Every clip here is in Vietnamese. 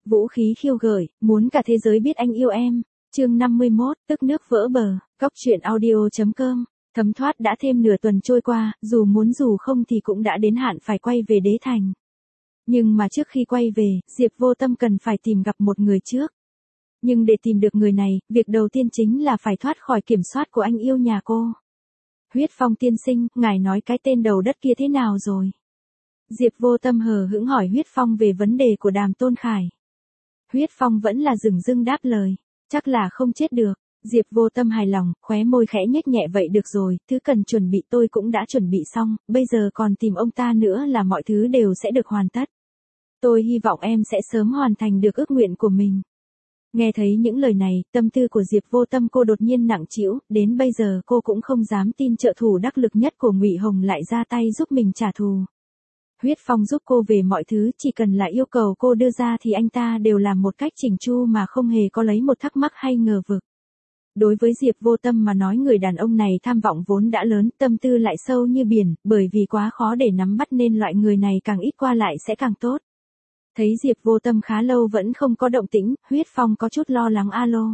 Vũ khí khiêu gợi, muốn cả thế giới biết anh yêu em. Chương 51, tức nước vỡ bờ. Cóc truyện audio.com. Thấm thoát đã thêm nửa tuần trôi qua, dù muốn dù không thì cũng đã đến hạn phải quay về Đế Thành. Nhưng mà trước khi quay về, Diệp Vô Tâm cần phải tìm gặp một người trước. Nhưng để tìm được người này, việc đầu tiên chính là phải thoát khỏi kiểm soát của anh yêu nhà cô. Huyết Phong tiên sinh, ngài nói cái tên đầu đất kia thế nào rồi? Diệp Vô Tâm hờ hững hỏi Huyết Phong về vấn đề của Đàm Tôn Khải. Huyết Phong vẫn là dửng dưng đáp lời, chắc là không chết được. Diệp Vô Tâm hài lòng, khóe môi khẽ nhếch nhẹ vậy được rồi, thứ cần chuẩn bị tôi cũng đã chuẩn bị xong, bây giờ còn tìm ông ta nữa là mọi thứ đều sẽ được hoàn tất. Tôi hy vọng em sẽ sớm hoàn thành được ước nguyện của mình. Nghe thấy những lời này, tâm tư của Diệp Vô Tâm cô đột nhiên nặng trĩu, đến bây giờ cô cũng không dám tin trợ thủ đắc lực nhất của Ngụy Hồng lại ra tay giúp mình trả thù. Huyết Phong giúp cô về mọi thứ, chỉ cần là yêu cầu cô đưa ra thì anh ta đều làm một cách chỉnh chu mà không hề có lấy một thắc mắc hay ngờ vực. Đối với Diệp Vô Tâm mà nói người đàn ông này tham vọng vốn đã lớn, tâm tư lại sâu như biển, bởi vì quá khó để nắm bắt nên loại người này càng ít qua lại sẽ càng tốt. Thấy Diệp Vô Tâm khá lâu vẫn không có động tĩnh, Huyết Phong có chút lo lắng alo.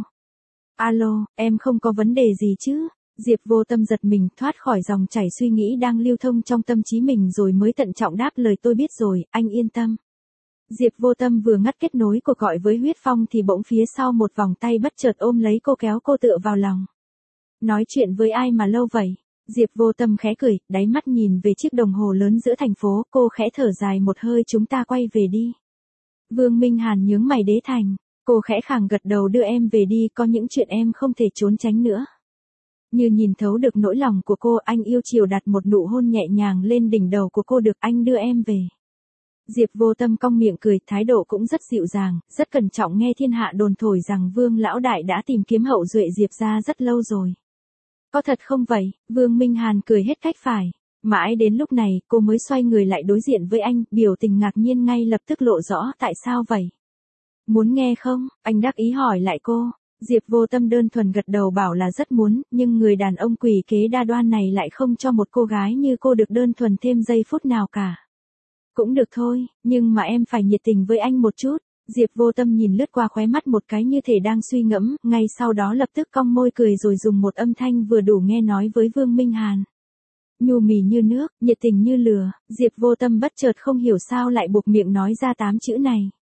Alo, em không có vấn đề gì chứ? Diệp Vô Tâm giật mình thoát khỏi dòng chảy suy nghĩ đang lưu thông trong tâm trí mình rồi mới tận trọng đáp lời tôi biết rồi, anh yên tâm. Diệp Vô Tâm vừa ngắt kết nối cuộc gọi với Huyết Phong thì bỗng phía sau một vòng tay bất chợt ôm lấy cô kéo cô tựa vào lòng. Nói chuyện với ai mà lâu vậy? Diệp Vô Tâm khẽ cười, đáy mắt nhìn về chiếc đồng hồ lớn giữa thành phố, cô khẽ thở dài một hơi chúng ta quay về đi. Vương Minh Hàn nhướng mày Đế Thành, cô khẽ khàng gật đầu đưa em về đi, có những chuyện em không thể trốn tránh nữa. Như nhìn thấu được nỗi lòng của cô, anh yêu chiều đặt một nụ hôn nhẹ nhàng lên đỉnh đầu của cô được anh đưa em về. Diệp Vô Tâm cong miệng cười, thái độ cũng rất dịu dàng, rất cẩn trọng nghe thiên hạ đồn thổi rằng Vương Lão Đại đã tìm kiếm hậu duệ Diệp ra rất lâu rồi. Có thật không vậy? Vương Minh Hàn cười hết cách phải. Mãi đến lúc này, cô mới xoay người lại đối diện với anh, biểu tình ngạc nhiên ngay lập tức lộ rõ tại sao vậy. Muốn nghe không? Anh đắc ý hỏi lại cô. Diệp Vô Tâm đơn thuần gật đầu bảo là rất muốn, nhưng người đàn ông quỷ kế đa đoan này lại không cho một cô gái như cô được đơn thuần thêm giây phút nào cả. Cũng được thôi, nhưng mà em phải nhiệt tình với anh một chút. Diệp Vô Tâm nhìn lướt qua khóe mắt một cái như thể đang suy ngẫm, ngay sau đó lập tức cong môi cười rồi dùng một âm thanh vừa đủ nghe nói với Vương Minh Hàn. Nhu mì như nước, nhiệt tình như lửa, Diệp Vô Tâm bất chợt không hiểu sao lại buộc miệng nói ra 8 chữ này.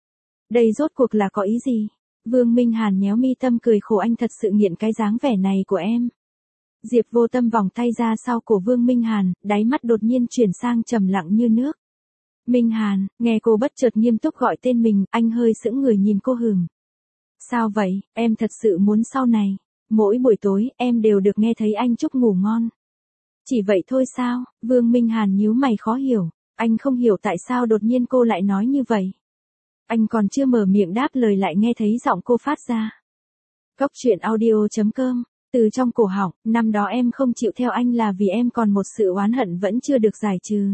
Đây rốt cuộc là có ý gì? Vương Minh Hàn nhéo mi tâm cười khổ anh thật sự nghiện cái dáng vẻ này của em. Diệp Vô Tâm vòng tay ra sau cổ Vương Minh Hàn, đáy mắt đột nhiên chuyển sang trầm lặng như nước. Minh Hàn, nghe cô bất chợt nghiêm túc gọi tên mình, anh hơi sững người nhìn cô hừm. Sao vậy, em thật sự muốn sau này, mỗi buổi tối em đều được nghe thấy anh chúc ngủ ngon. Chỉ vậy thôi sao? Vương Minh Hàn nhíu mày khó hiểu, anh không hiểu tại sao đột nhiên cô lại nói như vậy. Anh còn chưa mở miệng đáp lời lại nghe thấy giọng cô phát ra. Cóc truyện audio.com, từ trong cổ họng, năm đó em không chịu theo anh là vì em còn một sự oán hận vẫn chưa được giải trừ.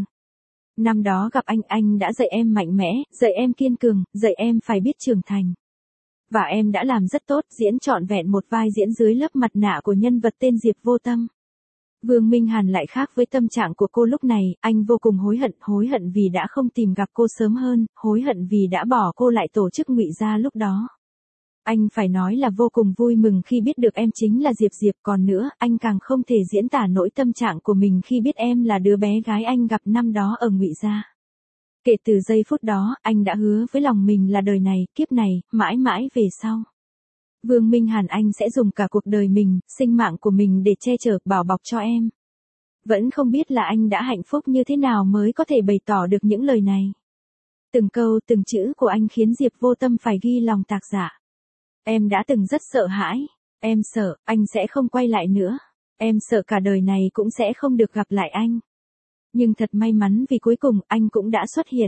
Năm đó gặp anh đã dạy em mạnh mẽ, dạy em kiên cường, dạy em phải biết trưởng thành. Và em đã làm rất tốt, diễn trọn vẹn một vai diễn dưới lớp mặt nạ của nhân vật tên Diệp Vô Tâm. Vương Minh Hàn lại khác với tâm trạng của cô lúc này, anh vô cùng hối hận vì đã không tìm gặp cô sớm hơn, hối hận vì đã bỏ cô lại tổ chức Ngụy gia lúc đó. Anh phải nói là vô cùng vui mừng khi biết được em chính là Diệp, còn nữa, anh càng không thể diễn tả nỗi tâm trạng của mình khi biết em là đứa bé gái anh gặp năm đó ở Ngụy gia. Kể từ giây phút đó, anh đã hứa với lòng mình là đời này, kiếp này, mãi mãi về sau. Vương Minh Hàn anh sẽ dùng cả cuộc đời mình, sinh mạng của mình để che chở, bảo bọc cho em. Vẫn không biết là anh đã hạnh phúc như thế nào mới có thể bày tỏ được những lời này. Từng câu, từng chữ của anh khiến Diệp Vô Tâm phải ghi lòng tạc dạ. Em đã từng rất sợ hãi. Em sợ, anh sẽ không quay lại nữa. Em sợ cả đời này cũng sẽ không được gặp lại anh. Nhưng thật may mắn vì cuối cùng anh cũng đã xuất hiện.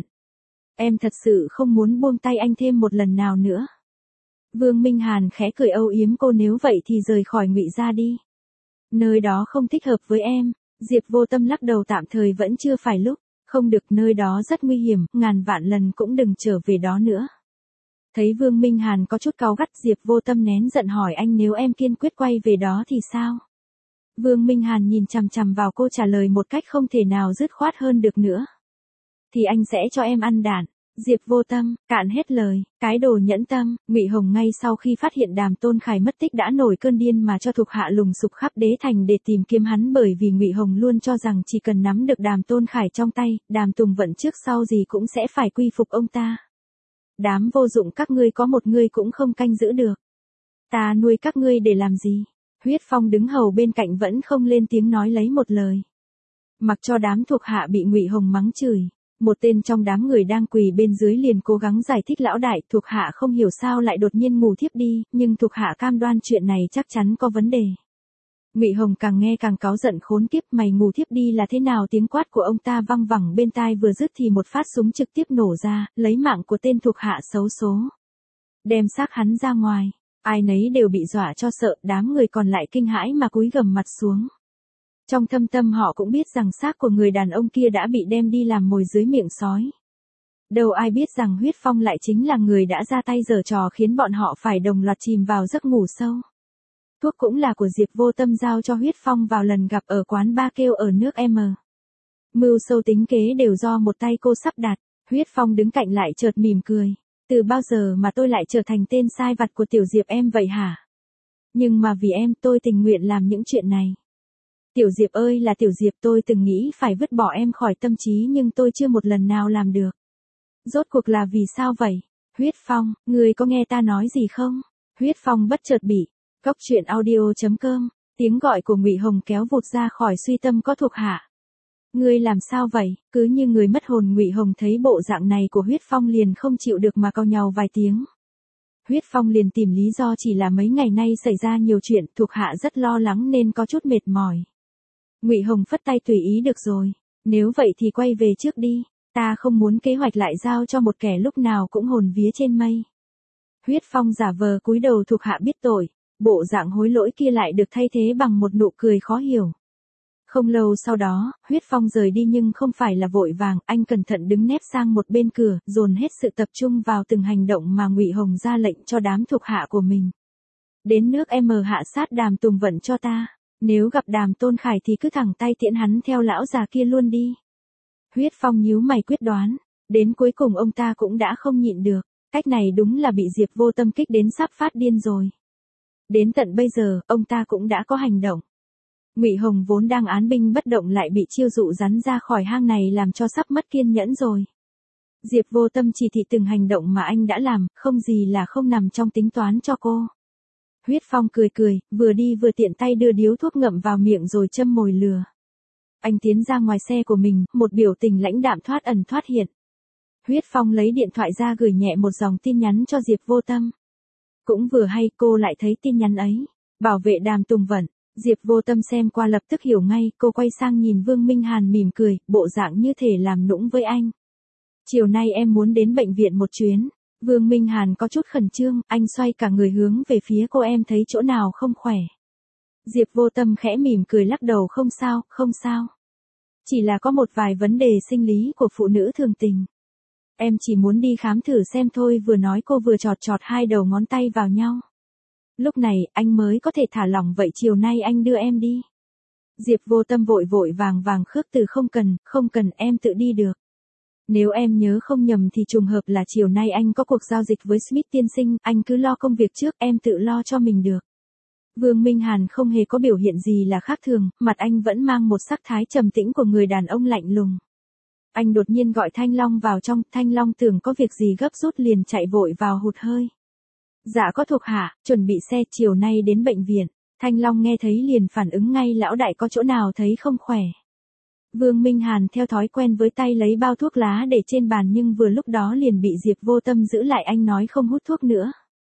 Em thật sự không muốn buông tay anh thêm một lần nào nữa. Vương Minh Hàn khẽ cười âu yếm cô nếu vậy thì rời khỏi Ngụy gia đi. Nơi đó không thích hợp với em. Diệp Vô Tâm lắc đầu tạm thời vẫn chưa phải lúc. Không được, nơi đó rất nguy hiểm, ngàn vạn lần cũng đừng trở về đó nữa. Thấy Vương Minh Hàn có chút cáu gắt Diệp Vô Tâm nén giận hỏi anh nếu em kiên quyết quay về đó thì sao? Vương Minh Hàn nhìn chằm chằm vào cô trả lời một cách không thể nào dứt khoát hơn được nữa. Thì anh sẽ cho em ăn đạn. Diệp Vô Tâm, cạn hết lời, cái đồ nhẫn tâm. Ngụy Hồng ngay sau khi phát hiện Đàm Tôn Khải mất tích đã nổi cơn điên mà cho thuộc hạ lùng sục khắp đế thành để tìm kiếm hắn, bởi vì Ngụy Hồng luôn cho rằng chỉ cần nắm được Đàm Tôn Khải trong tay, Đàm Tùng Vận trước sau gì cũng sẽ phải quy phục ông ta. Đám vô dụng các ngươi có một ngươi cũng không canh giữ được. Ta nuôi các ngươi để làm gì? Huyết Phong đứng hầu bên cạnh vẫn không lên tiếng nói lấy một lời. Mặc cho đám thuộc hạ bị Ngụy Hồng mắng chửi, một tên trong đám người đang quỳ bên dưới liền cố gắng giải thích lão đại, thuộc hạ không hiểu sao lại đột nhiên ngủ thiếp đi, nhưng thuộc hạ cam đoan chuyện này chắc chắn có vấn đề. Ngụy Hồng càng nghe càng cáu giận, khốn kiếp, mày ngủ thiếp đi là thế nào? Tiếng quát của ông ta văng vẳng bên tai, vừa dứt thì một phát súng trực tiếp nổ ra, lấy mạng của tên thuộc hạ xấu số. Đem xác hắn ra ngoài, ai nấy đều bị dọa cho sợ, đám người còn lại kinh hãi mà cúi gằm mặt xuống. Trong thâm tâm họ cũng biết rằng xác của người đàn ông kia đã bị đem đi làm mồi dưới miệng sói. Đâu ai biết rằng Huyết Phong lại chính là người đã ra tay giở trò khiến bọn họ phải đồng loạt chìm vào giấc ngủ sâu. Thuốc cũng là của Diệp Vô Tâm giao cho Huyết Phong vào lần gặp ở quán ba kêu ở nước M. Mưu sâu tính kế đều do một tay cô sắp đặt. Huyết Phong đứng cạnh lại chợt mỉm cười. Từ bao giờ mà tôi lại trở thành tên sai vặt của Tiểu Diệp em vậy hả? Nhưng mà vì em tôi tình nguyện làm những chuyện này. Tiểu Diệp ơi là Tiểu Diệp, tôi từng nghĩ phải vứt bỏ em khỏi tâm trí nhưng tôi chưa một lần nào làm được. Rốt cuộc là vì sao vậy? Huyết Phong, người có nghe ta nói gì không? Huyết Phong bất chợt bị. Góc truyện audio.com, tiếng gọi của Ngụy Hồng kéo vụt ra khỏi suy tâm có thuộc hạ. Ngươi làm sao vậy? Cứ như người mất hồn. Ngụy Hồng thấy bộ dạng này của Huyết Phong liền không chịu được mà cau nhàu vài tiếng. Huyết Phong liền tìm lý do chỉ là mấy ngày nay xảy ra nhiều chuyện, thuộc hạ rất lo lắng nên có chút mệt mỏi. Ngụy Hồng phất tay, tùy ý được rồi, nếu vậy thì quay về trước đi, ta không muốn kế hoạch lại giao cho một kẻ lúc nào cũng hồn vía trên mây. Huyết Phong giả vờ cúi đầu, thuộc hạ biết tội, bộ dạng hối lỗi kia lại được thay thế bằng một nụ cười khó hiểu. Không lâu sau đó, Huyết Phong rời đi nhưng không phải là vội vàng, anh cẩn thận đứng nép sang một bên cửa, dồn hết sự tập trung vào từng hành động mà Ngụy Hồng ra lệnh cho đám thuộc hạ của mình. Đến nước M hạ sát Đàm Tùng Vận cho ta. Nếu gặp Đàm Tôn Khải thì cứ thẳng tay tiễn hắn theo lão già kia luôn đi. Huyết Phong nhíu mày quyết đoán. Đến cuối cùng ông ta cũng đã không nhịn được. Cách này đúng là bị Diệp Vô Tâm kích đến sắp phát điên rồi. Đến tận bây giờ, ông ta cũng đã có hành động. Ngụy Hồng vốn đang án binh bất động lại bị chiêu dụ rắn ra khỏi hang này làm cho sắp mất kiên nhẫn rồi. Diệp Vô Tâm chỉ thị từng hành động mà anh đã làm, không gì là không nằm trong tính toán cho cô. Huyết Phong cười cười, vừa đi vừa tiện tay đưa điếu thuốc ngậm vào miệng rồi châm mồi lừa. Anh tiến ra ngoài xe của mình, một biểu tình lãnh đạm thoát ẩn thoát hiện. Huyết Phong lấy điện thoại ra gửi nhẹ một dòng tin nhắn cho Diệp Vô Tâm. Cũng vừa hay cô lại thấy tin nhắn ấy. Bảo vệ Đàm Tùng Vận. Diệp Vô Tâm xem qua lập tức hiểu ngay, cô quay sang nhìn Vương Minh Hàn mỉm cười, bộ dạng như thể làm nũng với anh. Chiều nay em muốn đến bệnh viện một chuyến. Vương Minh Hàn có chút khẩn trương, anh xoay cả người hướng về phía cô, em thấy chỗ nào không khỏe. Diệp Vô Tâm khẽ mỉm cười lắc đầu, không sao, không sao. Chỉ là có một vài vấn đề sinh lý của phụ nữ thường tình. Em chỉ muốn đi khám thử xem thôi, vừa nói cô vừa chọt chọt hai đầu ngón tay vào nhau. Lúc này, anh mới có thể thả lỏng, vậy chiều nay anh đưa em đi. Diệp Vô Tâm vội vội vàng vàng khước từ, không cần, em tự đi được. Nếu em nhớ không nhầm thì trùng hợp là chiều nay anh có cuộc giao dịch với Smith tiên sinh, anh cứ lo công việc trước, em tự lo cho mình được. Vương Minh Hàn không hề có biểu hiện gì là khác thường, mặt anh vẫn mang một sắc thái trầm tĩnh của người đàn ông lạnh lùng. Anh đột nhiên gọi Thanh Long vào trong, Thanh Long tưởng có việc gì gấp rút liền chạy vội vào hụt hơi. Dạ có thuộc hạ, chuẩn bị xe, chiều nay đến bệnh viện. Thanh Long nghe thấy liền phản ứng ngay, lão đại có chỗ nào thấy không khỏe. Vương Minh Hàn theo thói quen với tay lấy bao thuốc lá để trên bàn nhưng vừa lúc đó liền bị Diệp Vô Tâm giữ lại, anh nói không hút thuốc nữa.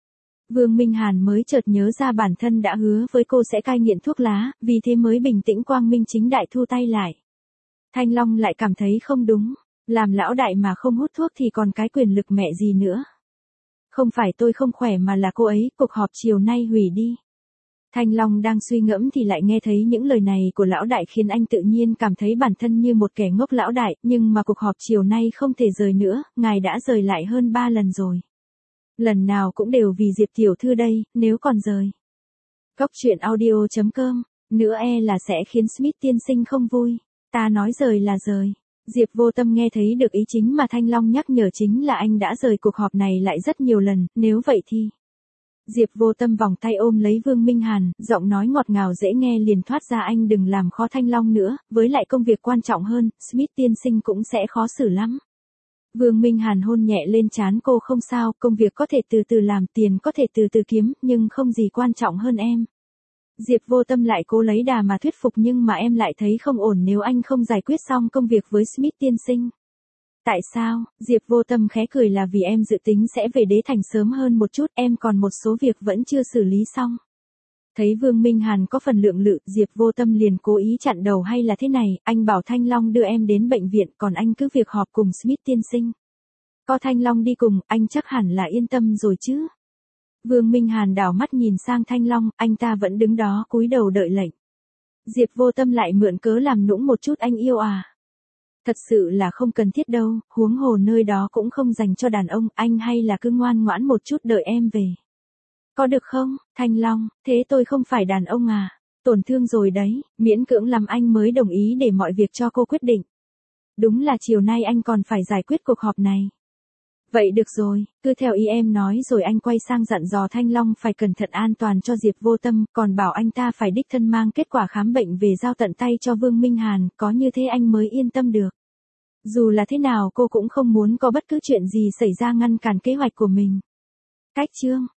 Vương Minh Hàn mới chợt nhớ ra bản thân đã hứa với cô sẽ cai nghiện thuốc lá, vì thế mới bình tĩnh quang minh chính đại thu tay lại. Thanh Long lại cảm thấy không đúng, làm lão đại mà không hút thuốc thì còn cái quyền lực mẹ gì nữa. Không phải tôi không khỏe mà là cô ấy, cuộc họp chiều nay hủy đi. Thanh Long đang suy ngẫm thì lại nghe thấy những lời này của lão đại khiến anh tự nhiên cảm thấy bản thân như một kẻ ngốc. Lão đại, nhưng mà cuộc họp chiều nay không thể rời nữa, ngài đã rời lại hơn 3 lần rồi. Lần nào cũng đều vì Diệp tiểu thư đây, nếu còn rời. Góc truyện audio.com, nữa là sẽ khiến Smith tiên sinh không vui. Ta nói rời là rời. Diệp Vô Tâm nghe thấy được ý chính mà Thanh Long nhắc nhở, chính là anh đã rời cuộc họp này lại rất nhiều lần, nếu vậy thì... Diệp Vô Tâm vòng tay ôm lấy Vương Minh Hàn, giọng nói ngọt ngào dễ nghe liền thoát ra, anh đừng làm khó Thanh Long nữa, với lại công việc quan trọng hơn, Smith tiên sinh cũng sẽ khó xử lắm. Vương Minh Hàn hôn nhẹ lên trán cô, không sao, công việc có thể từ từ làm, tiền có thể từ từ kiếm, nhưng không gì quan trọng hơn em. Diệp Vô Tâm lại cố lấy đà mà thuyết phục, nhưng mà em lại thấy không ổn nếu anh không giải quyết xong công việc với Smith tiên sinh. Tại sao? Diệp Vô Tâm khẽ cười, là vì em dự tính sẽ về Đế Thành sớm hơn một chút, em còn một số việc vẫn chưa xử lý xong. Thấy Vương Minh Hàn có phần lượng lự, Diệp Vô Tâm liền cố ý chặn đầu, hay là thế này, anh bảo Thanh Long đưa em đến bệnh viện, còn anh cứ việc họp cùng Smith tiên sinh. Có Thanh Long đi cùng, anh chắc hẳn là yên tâm rồi chứ. Vương Minh Hàn đảo mắt nhìn sang Thanh Long, anh ta vẫn đứng đó cúi đầu đợi lệnh. Diệp Vô Tâm lại mượn cớ làm nũng một chút, anh yêu à? Thật sự là không cần thiết đâu, huống hồ nơi đó cũng không dành cho đàn ông, anh hay là cứ ngoan ngoãn một chút đợi em về. Có được không, Thanh Long, thế tôi không phải đàn ông à? Tổn thương rồi đấy, miễn cưỡng làm anh mới đồng ý để mọi việc cho cô quyết định. Đúng là chiều nay anh còn phải giải quyết cuộc họp này. Vậy được rồi, cứ theo ý em nói rồi. Anh quay sang dặn dò Thanh Long phải cẩn thận an toàn cho Diệp Vô Tâm, còn bảo anh ta phải đích thân mang kết quả khám bệnh về giao tận tay cho Vương Minh Hàn, có như thế anh mới yên tâm được. Dù là thế nào cô cũng không muốn có bất cứ chuyện gì xảy ra ngăn cản kế hoạch của mình. Cách chương